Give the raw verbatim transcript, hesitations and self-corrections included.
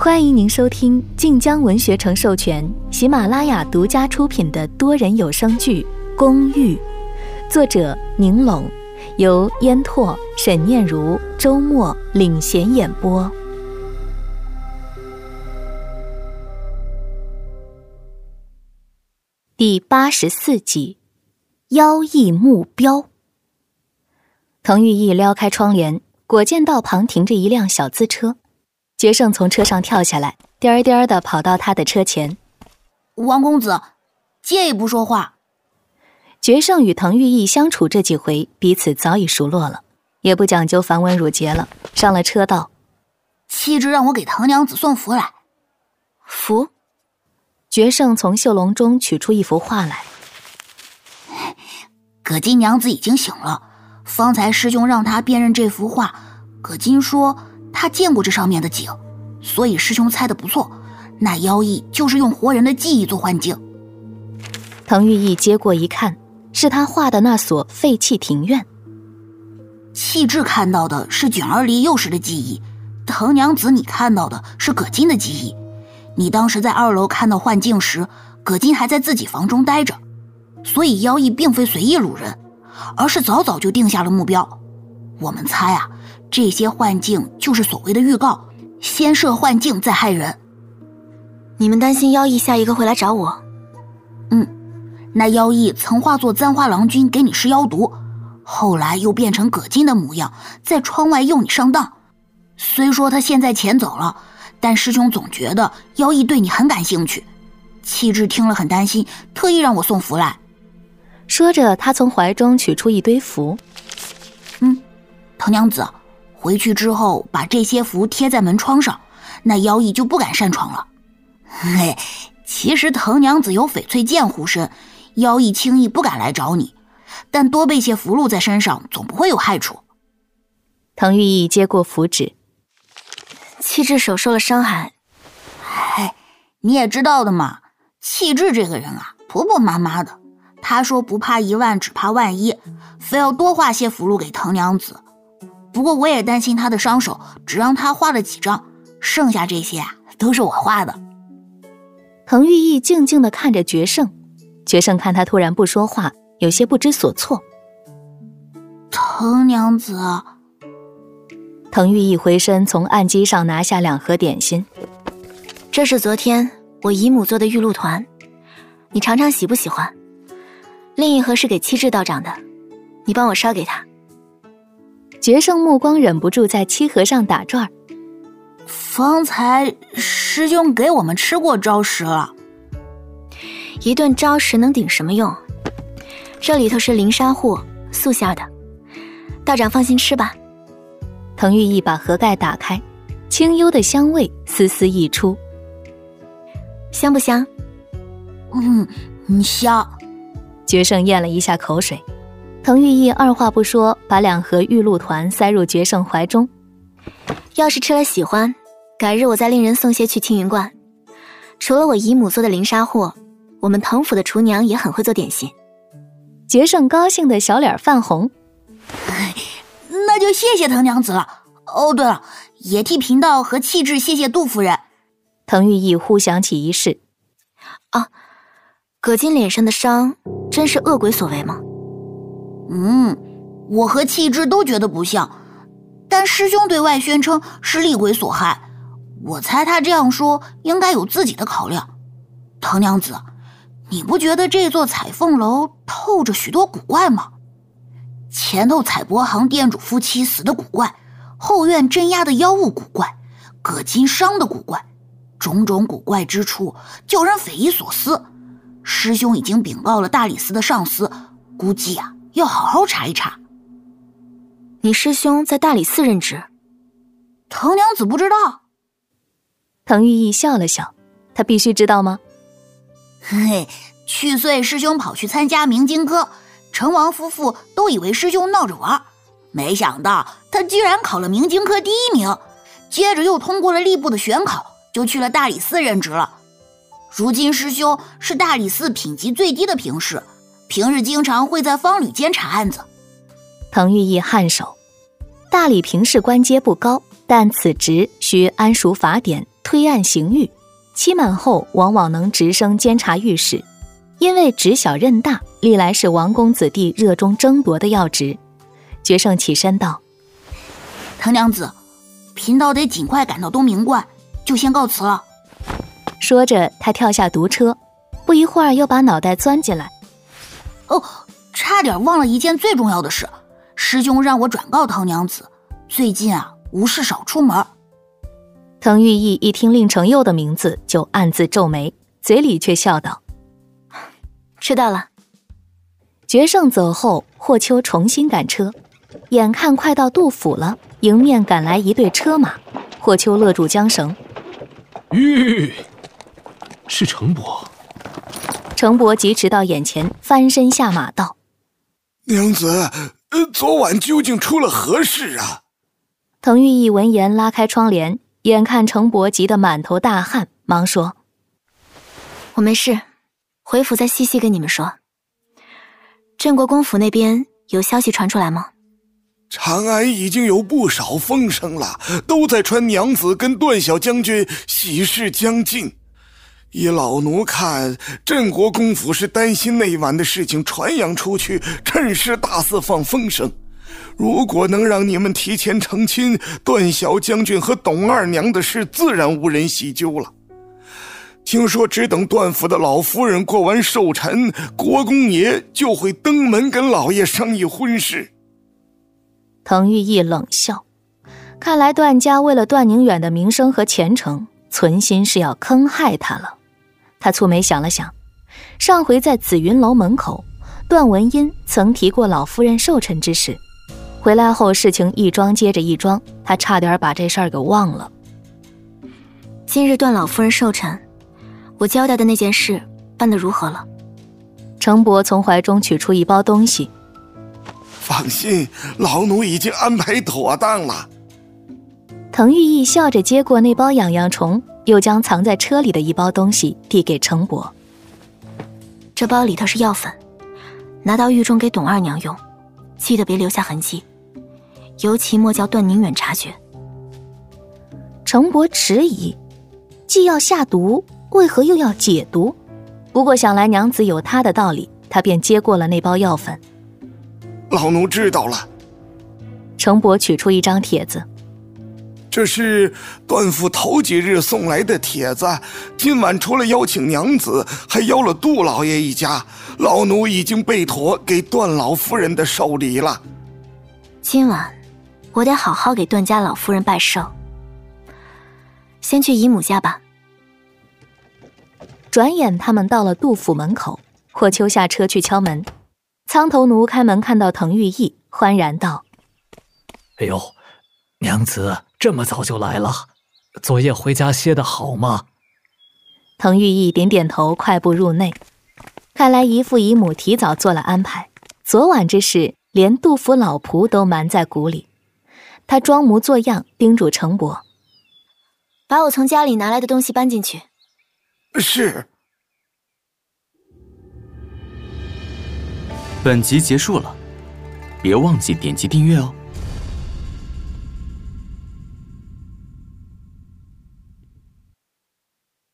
欢迎您收听晋江文学城授权、喜马拉雅独家出品的多人有声剧《公寓》，作者宁拢，由烟拓、沈念如、周末领衔演播。第八十四集，妖异目标。滕玉义撩开窗帘，果见道旁停着一辆小资车。决胜从车上跳下来，颠儿颠儿地跑到他的车前。 王公子，借一步说话。 决胜与滕玉义相处这几回，彼此早已熟络了，也不讲究繁文缛节了。上了车道， 妻子让我给滕娘子送符来。 符？决胜从绣笼中取出一幅画来。 葛金娘子已经醒了，方才师兄让她辨认这幅画，葛金说他见过这上面的景，所以师兄猜得不错，那妖异就是用活人的记忆做幻境。 滕玉义接过一看，是他画的那所废弃庭院。 气质看到的是卷儿离幼时的记忆，滕娘子你看到的是葛金的记忆。你当时在二楼看到幻境时，葛金还在自己房中待着，所以妖异并非随意掳人，而是早早就定下了目标。我们猜啊，这些幻境就是所谓的预告，先设幻境再害人。 你们担心妖异下一个会来找我？ 嗯，那妖异曾化作簪花郎君给你施妖毒，后来又变成葛金的模样，在窗外诱你上当。虽说他现在潜走了，但师兄总觉得妖异对你很感兴趣。气质听了很担心，特意让我送符来。 说着，他从怀中取出一堆符。 嗯，滕娘子，回去之后把这些符贴在门窗上，那妖异就不敢擅闯了。嘿，其实滕娘子有翡翠剑护身，妖异轻易不敢来找你，但多备些符箓在身上总不会有害处。 滕玉义接过符纸， 气质手受了伤害。 哎，你也知道的嘛，气质这个人啊，婆婆妈妈的，她说不怕一万只怕万一，非要多画些符箓给滕娘子。不过我也担心她的伤手，只让她画了几张，剩下这些啊都是我画的。 滕玉义静静地看着决胜，决胜看他突然不说话，有些不知所措。 滕娘子， 滕玉义回身从案几上拿下两盒点心。 这是昨天我姨母做的玉露团，你尝尝喜不喜欢？另一盒是给七智道长的，你帮我捎给他。 决胜目光忍不住在七盒上打转。 方才师兄给我们吃过招食了。 一顿招食能顶什么用？这里头是灵砂货，素馅的，道长放心吃吧。 滕玉义把盒盖打开，清幽的香味丝丝溢出。 香不香？ 嗯，香。 决胜咽了一下口水。滕玉义二话不说，把两盒玉露团塞入决胜怀中。 要是吃了喜欢，改日我再令人送些去青云观。除了我姨母做的灵砂货，我们滕府的厨娘也很会做点心。 决胜高兴的小脸泛红。 那就谢谢滕娘子了。哦，对了，也替贫道和气质谢谢杜夫人。 滕玉义忽想起一事。 啊，葛金脸上的伤真是恶鬼所为吗？ 嗯，我和气质都觉得不像，但师兄对外宣称是厉鬼所害，我猜他这样说应该有自己的考量。滕娘子，你不觉得这座彩凤楼透着许多古怪吗？前头彩帛行店主夫妻死的古怪，后院镇压的妖物古怪，葛金伤的古怪，种种古怪之处叫人匪夷所思。师兄已经禀告了大理寺的上司，估计啊要好好查一查。 你师兄在大理寺任职？ 滕娘子不知道。 滕玉义笑了笑，他必须知道吗？ 嘿嘿，去岁师兄跑去参加明经科，成王夫妇都以为师兄闹着玩，没想到他居然考了明经科第一名，接着又通过了吏部的选考，就去了大理寺任职了。如今师兄是大理寺品级最低的评事，平日经常会在方履监察案子。 滕玉义颔首，大理评事官阶不高，但此职需谙熟法典， 推案刑狱，期满后往往能直升监察御史，因为执小任大，历来是王公子弟热衷争夺的要职。决胜起身道： 藤娘子，贫道得尽快赶到东明观，就先告辞了。 说着他跳下毒车，不一会儿又把脑袋钻进来。 哦，差点忘了一件最重要的事，师兄让我转告藤娘子，最近啊无事少出门。 滕玉义一听令承佑的名字就暗自皱眉，嘴里却笑道： 知道了。 决胜走后，霍秋重新赶车，眼看快到杜府了，迎面赶来一队车马，霍秋勒住缰绳。 吁，是程伯。 程伯疾驰到眼前，翻身下马道： 娘子，呃，昨晚究竟出了何事啊？ 滕玉义闻言拉开窗帘，眼看程伯急得满头大汗，忙说： 我没事，回府再细细跟你们说。镇国公府那边有消息传出来吗？ 长安已经有不少风声了，都在传娘子跟段小将军喜事将近。依老奴看，镇国公府是担心那晚的事情传扬出去，趁势大肆放风声。如果能让你们提前成亲，段小将军和董二娘的事自然无人细究了。听说只等段府的老夫人过完寿辰，国公爷就会登门跟老爷商议婚事。 滕玉义冷笑，看来段家为了段宁远的名声和前程，存心是要坑害他了。他蹙眉想了想，上回在紫云楼门口，段文音曾提过老夫人寿辰之事，回来后事情一桩接着一桩，他差点把这事儿给忘了。 今日段老夫人寿辰，我交代的那件事办得如何了？ 程伯从怀中取出一包东西。 放心，老奴已经安排妥当了。 滕玉义笑着接过那包痒痒虫，又将藏在车里的一包东西递给程伯。 这包里头是药粉，拿到狱中给董二娘用，记得别留下痕迹，尤其莫叫段宁远察觉。 程伯迟疑，既要下毒，为何又要解毒？不过想来娘子有她的道理，他便接过了那包药粉。 老奴知道了。 程伯取出一张帖子， 这是段府头几日送来的帖子，今晚除了邀请娘子，还邀了杜老爷一家，老奴已经备妥给段老夫人的寿礼了。 今晚我得好好给段家老夫人拜寿。先去姨母家吧。 转眼他们到了杜府门口，霍秋下车去敲门。苍头奴开门看到滕玉义，欢然道： 哎呦，娘子这么早就来了，昨夜回家歇得好吗？ 滕玉义点点头，快步入内。看来姨父姨母提早做了安排，昨晚之事连杜府老仆都瞒在鼓里。他装模作样叮嘱程伯： 把我从家里拿来的东西搬进去。 是。 本集结束了，别忘记点击订阅哦。